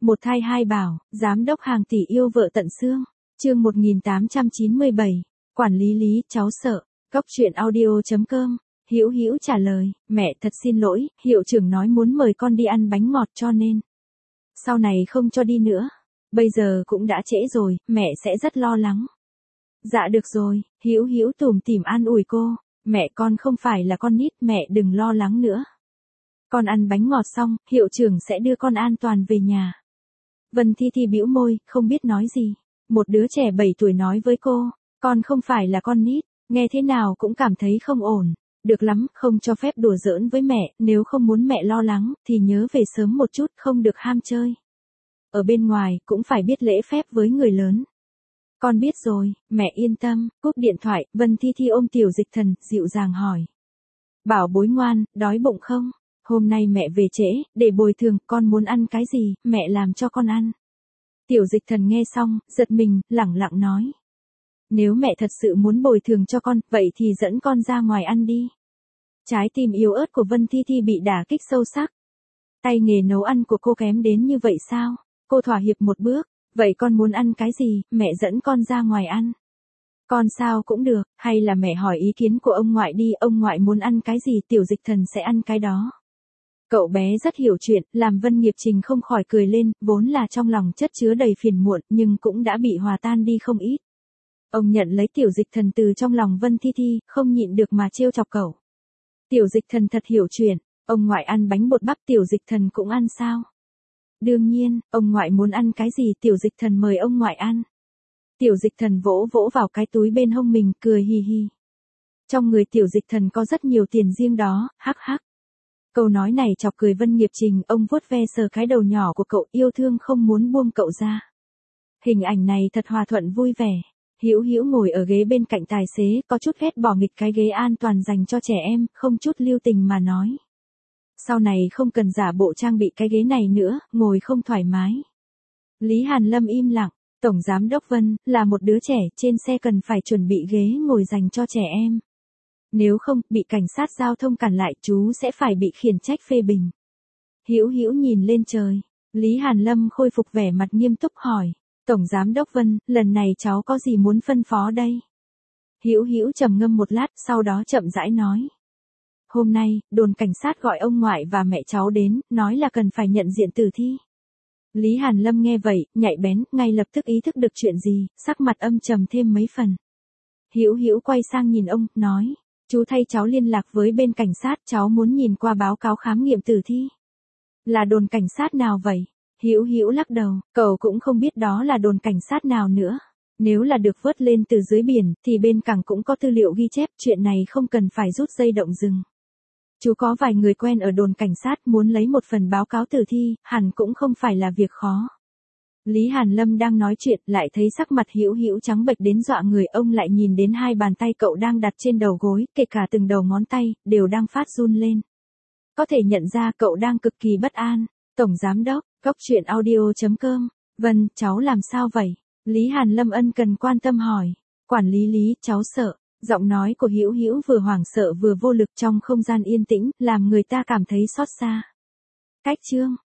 Một thai hai bảo, giám đốc hàng tỷ yêu vợ tận xương. Chương 1897. Quản lý Lý, cháu sợ. Cốc truyện audio.com. Hữu Hữu trả lời, mẹ thật xin lỗi, hiệu trưởng nói muốn mời con đi ăn bánh ngọt cho nên sau này không cho đi nữa. Bây giờ cũng đã trễ rồi, mẹ sẽ rất lo lắng. Dạ được rồi, Hữu Hữu tủm tỉm an ủi cô, mẹ con không phải là con nít, mẹ đừng lo lắng nữa. Con ăn bánh ngọt xong, hiệu trưởng sẽ đưa con an toàn về nhà. Vân Thi Thi bĩu môi, không biết nói gì. Một đứa trẻ 7 tuổi nói với cô, con không phải là con nít, nghe thế nào cũng cảm thấy không ổn. Được lắm, không cho phép đùa giỡn với mẹ, nếu không muốn mẹ lo lắng, thì nhớ về sớm một chút, không được ham chơi. Ở bên ngoài, cũng phải biết lễ phép với người lớn. Con biết rồi, mẹ yên tâm. Cúp điện thoại, Vân Thi Thi ôm Tiểu Dịch Thần, dịu dàng hỏi. Bảo bối ngoan, đói bụng không? Hôm nay mẹ về trễ, để bồi thường, con muốn ăn cái gì, mẹ làm cho con ăn. Tiểu Dịch Thần nghe xong, giật mình, lẳng lặng nói. Nếu mẹ thật sự muốn bồi thường cho con, vậy thì dẫn con ra ngoài ăn đi. Trái tim yếu ớt của Vân Thi Thi bị đả kích sâu sắc. Tay nghề nấu ăn của cô kém đến như vậy sao? Cô thỏa hiệp một bước, vậy con muốn ăn cái gì, mẹ dẫn con ra ngoài ăn. Con sao cũng được, hay là mẹ hỏi ý kiến của ông ngoại đi, ông ngoại muốn ăn cái gì Tiểu Dịch Thần sẽ ăn cái đó. Cậu bé rất hiểu chuyện, làm Vân Nghiệp Trình không khỏi cười lên, vốn là trong lòng chất chứa đầy phiền muộn, nhưng cũng đã bị hòa tan đi không ít. Ông nhận lấy Tiểu Dịch Thần từ trong lòng Vân Thi Thi, không nhịn được mà trêu chọc cậu. Tiểu Dịch Thần thật hiểu chuyện, ông ngoại ăn bánh bột bắp Tiểu Dịch Thần cũng ăn sao? Đương nhiên, ông ngoại muốn ăn cái gì Tiểu Dịch Thần mời ông ngoại ăn. Tiểu Dịch Thần vỗ vỗ vào cái túi bên hông mình, cười hì hì. Trong người Tiểu Dịch Thần có rất nhiều tiền riêng đó, hắc hắc. Câu nói này chọc cười Vân Nghiệp Trình, ông vuốt ve sờ cái đầu nhỏ của cậu, yêu thương không muốn buông cậu ra. Hình ảnh này thật hòa thuận vui vẻ. Hữu Hữu ngồi ở ghế bên cạnh tài xế, có chút ghét bỏ nghịch cái ghế an toàn dành cho trẻ em, không chút lưu tình mà nói. Sau này không cần giả bộ trang bị cái ghế này nữa, ngồi không thoải mái. Lý Hàn Lâm im lặng, Tổng Giám đốc Vân, là một đứa trẻ, trên xe cần phải chuẩn bị ghế ngồi dành cho trẻ em. Nếu không, bị cảnh sát giao thông cản lại, chú sẽ phải bị khiển trách phê bình. Hữu Hữu nhìn lên trời, Lý Hàn Lâm khôi phục vẻ mặt nghiêm túc hỏi. Tổng Giám đốc Vân, lần này cháu có gì muốn phân phó đây? Hữu Hữu trầm ngâm một lát, sau đó chậm rãi nói. Hôm nay, đồn cảnh sát gọi ông ngoại và mẹ cháu đến, nói là cần phải nhận diện tử thi. Lý Hàn Lâm nghe vậy, nhạy bén, ngay lập tức ý thức được chuyện gì, sắc mặt âm trầm thêm mấy phần. Hữu Hữu quay sang nhìn ông, nói. Chú thay cháu liên lạc với bên cảnh sát, cháu muốn nhìn qua báo cáo khám nghiệm tử thi. Là đồn cảnh sát nào vậy? Hữu Hữu lắc đầu, cậu cũng không biết đó là đồn cảnh sát nào nữa. Nếu là được vớt lên từ dưới biển, thì bên cảng cũng có tư liệu ghi chép, chuyện này không cần phải rút dây động rừng. Chú có vài người quen ở đồn cảnh sát, muốn lấy một phần báo cáo tử thi, hẳn cũng không phải là việc khó. Lý Hàn Lâm đang nói chuyện, lại thấy sắc mặt Hữu Hữu trắng bệch đến dọa người, ông lại nhìn đến hai bàn tay cậu đang đặt trên đầu gối, kể cả từng đầu ngón tay, đều đang phát run lên. Có thể nhận ra cậu đang cực kỳ bất an. Tổng Giám đốc, Cốc truyện audio.com. Vân, cháu làm sao vậy? Lý Hàn Lâm ân cần quan tâm hỏi. Quản lý Lý, cháu sợ. Giọng nói của Hữu Hữu vừa hoảng sợ vừa vô lực trong không gian yên tĩnh, làm người ta cảm thấy xót xa. Cách chương